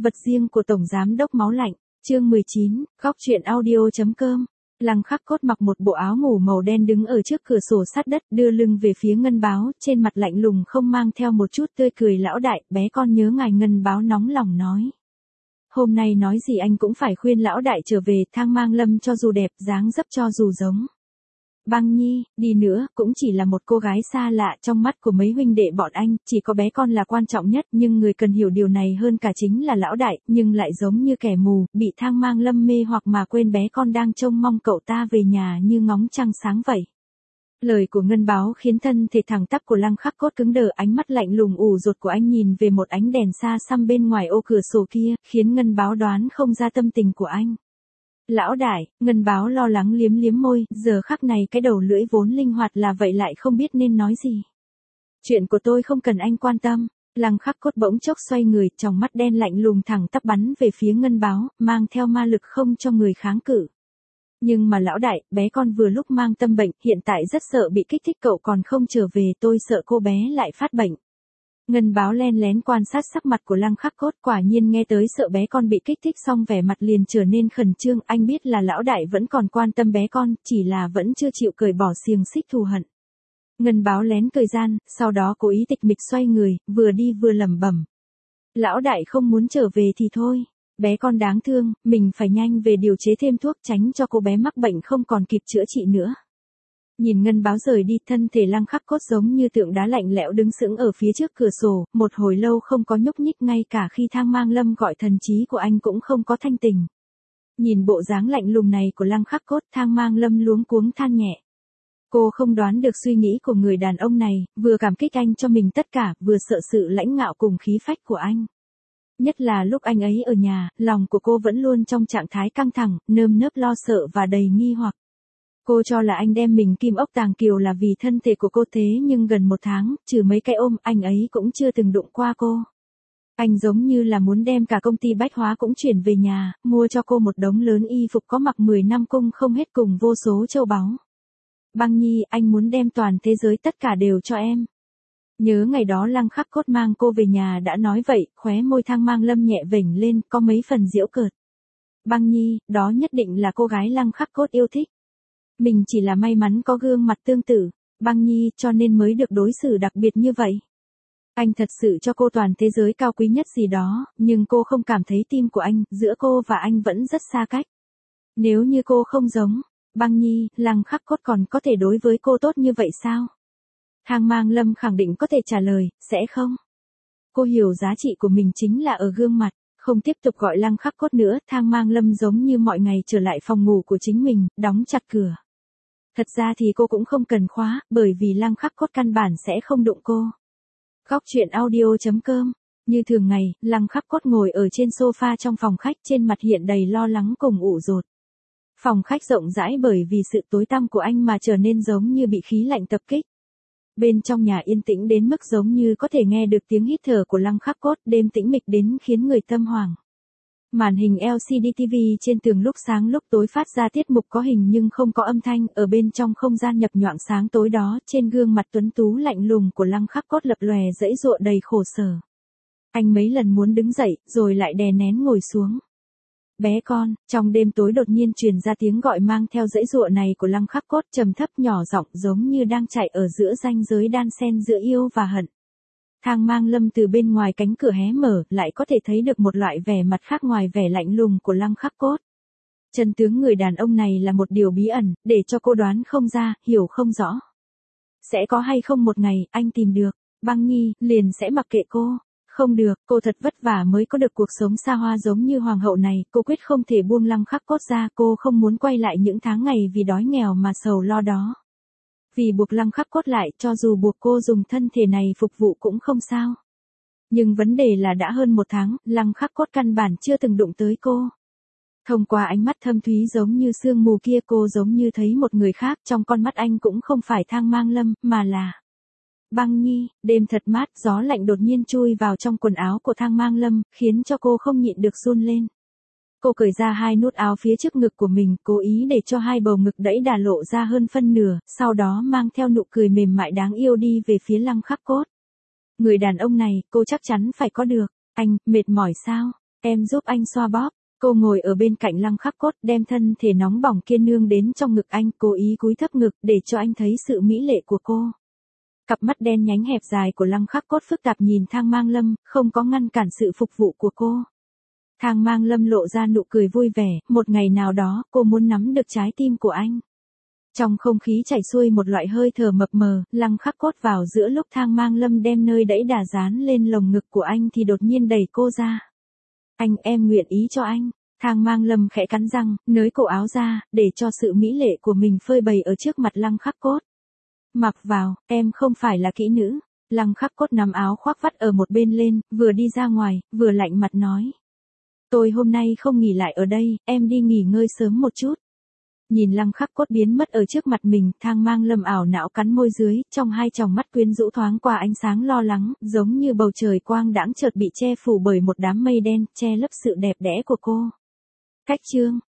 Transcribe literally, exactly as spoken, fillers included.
vật riêng của Tổng Giám đốc Máu Lạnh, chương mười chín, góc truyện audio.com. Lăng Khắc Cốt mặc một bộ áo ngủ màu đen đứng ở trước cửa sổ sát đất, đưa lưng về phía Ngân Báo, trên mặt lạnh lùng không mang theo một chút tươi cười. Lão đại, bé con nhớ ngài. Ngân Báo nóng lòng nói. Hôm nay nói gì anh cũng phải khuyên lão đại trở về. Thang Mang Lâm cho dù đẹp, dáng dấp cho dù giống Băng Nhi đi nữa, cũng chỉ là một cô gái xa lạ trong mắt của mấy huynh đệ bọn anh, chỉ có bé con là quan trọng nhất, nhưng người cần hiểu điều này hơn cả chính là lão đại, nhưng lại giống như kẻ mù, bị Thang Mang Lâm mê hoặc mà quên bé con đang trông mong cậu ta về nhà như ngóng trăng sáng vậy. Lời của Ngân Báo khiến thân thể thẳng tắp của Lăng Khắc Cốt cứng đờ, ánh mắt lạnh lùng ủ rột của anh nhìn về một ánh đèn xa xăm bên ngoài ô cửa sổ kia, khiến Ngân Báo đoán không ra tâm tình của anh. Lão đại, Ngân Báo lo lắng liếm liếm môi, giờ khắc này cái đầu lưỡi vốn linh hoạt là vậy lại không biết nên nói gì. Chuyện của tôi không cần anh quan tâm. Lăng Khắc Cốt bỗng chốc xoay người, trong mắt đen lạnh lùng thẳng tắp bắn về phía Ngân Báo, mang theo ma lực không cho người kháng cự. Nhưng mà lão đại, bé con vừa lúc mang tâm bệnh, hiện tại rất sợ bị kích thích, cậu còn không trở về, tôi sợ cô bé lại phát bệnh. Ngân Báo len lén quan sát sắc mặt của Lăng Khắc Cốt, quả nhiên nghe tới sợ bé con bị kích thích xong vẻ mặt liền trở nên khẩn trương, anh biết là lão đại vẫn còn quan tâm bé con, chỉ là vẫn chưa chịu cởi bỏ xiềng xích thù hận. Ngân Báo lén cười gian, sau đó cố ý tịch mịch xoay người, vừa đi vừa lẩm bẩm. Lão đại không muốn trở về thì thôi, bé con đáng thương, mình phải nhanh về điều chế thêm thuốc tránh cho cô bé mắc bệnh không còn kịp chữa trị nữa. Nhìn Ngân Báo rời đi, thân thể Lăng Khắc Cốt giống như tượng đá lạnh lẽo đứng sững ở phía trước cửa sổ, một hồi lâu không có nhúc nhích, ngay cả khi Thang Mang Lâm gọi thần trí của anh cũng không có thanh tỉnh. Nhìn bộ dáng lạnh lùng này của Lăng Khắc Cốt, Thang Mang Lâm luống cuống than nhẹ. Cô không đoán được suy nghĩ của người đàn ông này, vừa cảm kích anh cho mình tất cả, vừa sợ sự lãnh ngạo cùng khí phách của anh. Nhất là lúc anh ấy ở nhà, lòng của cô vẫn luôn trong trạng thái căng thẳng, nơm nớp lo sợ và đầy nghi hoặc. Cô cho là anh đem mình kim ốc tàng kiều là vì thân thể của cô, thế nhưng gần một tháng, trừ mấy cái ôm, anh ấy cũng chưa từng đụng qua cô. Anh giống như là muốn đem cả công ty bách hóa cũng chuyển về nhà, mua cho cô một đống lớn y phục có mặc mười năm cung không hết cùng vô số châu báu. Băng Nhi, anh muốn đem toàn thế giới tất cả đều cho em. Nhớ ngày đó Lăng Khắc Cốt mang cô về nhà đã nói vậy, khóe môi Thang Mang Lâm nhẹ vểnh lên, có mấy phần giễu cợt. Băng Nhi, đó nhất định là cô gái Lăng Khắc Cốt yêu thích. Mình chỉ là may mắn có gương mặt tương tự, Băng Nhi, cho nên mới được đối xử đặc biệt như vậy. Anh thật sự cho cô toàn thế giới cao quý nhất gì đó, nhưng cô không cảm thấy tim của anh, giữa cô và anh vẫn rất xa cách. Nếu như cô không giống Băng Nhi, Lăng Khắc Cốt còn có thể đối với cô tốt như vậy sao? Thang Mang Lâm khẳng định có thể trả lời, sẽ không. Cô hiểu giá trị của mình chính là ở gương mặt. Không tiếp tục gọi Lăng Khắc Cốt nữa, Thang Mang Lâm giống như mọi ngày trở lại phòng ngủ của chính mình, đóng chặt cửa. Thật ra thì cô cũng không cần khóa, bởi vì Lăng Khắc Cốt căn bản sẽ không đụng cô. Góc truyện audio.com. Như thường ngày, Lăng Khắc Cốt ngồi ở trên sofa trong phòng khách, trên mặt hiện đầy lo lắng cùng ủ rột. Phòng khách rộng rãi bởi vì sự tối tăm của anh mà trở nên giống như bị khí lạnh tập kích. Bên trong nhà yên tĩnh đến mức giống như có thể nghe được tiếng hít thở của Lăng Khắc Cốt, đêm tĩnh mịch đến khiến người tâm hoàng. Màn hình lờ xê đê ti vi trên tường lúc sáng lúc tối phát ra tiết mục có hình nhưng không có âm thanh, ở bên trong không gian nhập nhoạng sáng tối đó, trên gương mặt tuấn tú lạnh lùng của Lăng Khắc Cốt lập lòe dãy dụa đầy khổ sở. Anh mấy lần muốn đứng dậy, rồi lại đè nén ngồi xuống. Bé con, trong đêm tối đột nhiên truyền ra tiếng gọi mang theo dãy dụa này của Lăng Khắc Cốt, trầm thấp nhỏ giọng giống như đang chạy ở giữa ranh giới đan xen giữa yêu và hận. Thang Mang Lâm từ bên ngoài cánh cửa hé mở, lại có thể thấy được một loại vẻ mặt khác ngoài vẻ lạnh lùng của Lăng Khắc Cốt. Chân tướng người đàn ông này là một điều bí ẩn, để cho cô đoán không ra, hiểu không rõ. Sẽ có hay không một ngày, anh tìm được Băng Nhi, liền sẽ mặc kệ cô. Không được, cô thật vất vả mới có được cuộc sống xa hoa giống như hoàng hậu này, cô quyết không thể buông Lăng Khắc Cốt ra, cô không muốn quay lại những tháng ngày vì đói nghèo mà sầu lo đó. Vì buộc Lăng Khắc Cốt lại, cho dù buộc cô dùng thân thể này phục vụ cũng không sao. Nhưng vấn đề là đã hơn một tháng, Lăng Khắc Cốt căn bản chưa từng đụng tới cô. Thông qua ánh mắt thâm thúy giống như sương mù kia, cô giống như thấy một người khác, trong con mắt anh cũng không phải Thang Mang Lâm, mà là Băng Nhi. Đêm thật mát, gió lạnh đột nhiên chui vào trong quần áo của Thang Mang Lâm, khiến cho cô không nhịn được run lên. Cô cởi ra hai nút áo phía trước ngực của mình, cố ý để cho hai bầu ngực đẫy đà lộ ra hơn phân nửa, sau đó mang theo nụ cười mềm mại đáng yêu đi về phía Lăng Khắc Cốt. Người đàn ông này, cô chắc chắn phải có được. Anh, mệt mỏi sao? Em giúp anh xoa bóp. Cô ngồi ở bên cạnh Lăng Khắc Cốt, đem thân thể nóng bỏng kia nương đến trong ngực anh, cố ý cúi thấp ngực để cho anh thấy sự mỹ lệ của cô. Cặp mắt đen nhánh hẹp dài của Lăng Khắc Cốt phức tạp nhìn Thang Mang Lâm, không có ngăn cản sự phục vụ của cô. Thang Mang Lâm lộ ra nụ cười vui vẻ, một ngày nào đó, cô muốn nắm được trái tim của anh. Trong không khí chảy xuôi một loại hơi thở mập mờ, Lăng Khắc Cốt vào giữa lúc Thang Mang Lâm đem nơi đẫy đà dán lên lồng ngực của anh thì đột nhiên đẩy cô ra. Anh, em nguyện ý cho anh. Thang Mang Lâm khẽ cắn răng, nới cổ áo ra, để cho sự mỹ lệ của mình phơi bày ở trước mặt Lăng Khắc Cốt. Mặc vào, em không phải là kỹ nữ. Lăng Khắc Cốt nắm áo khoác vắt ở một bên lên, vừa đi ra ngoài, vừa lạnh mặt nói. Tôi hôm nay không nghỉ lại ở đây, em đi nghỉ ngơi sớm một chút. Nhìn Lăng Khắc Cốt biến mất ở trước mặt mình, Thang Mang Lâm ảo não cắn môi dưới, trong hai tròng mắt quyến rũ thoáng qua ánh sáng lo lắng, giống như bầu trời quang đãng chợt bị che phủ bởi một đám mây đen, che lấp sự đẹp đẽ của cô. Cách chương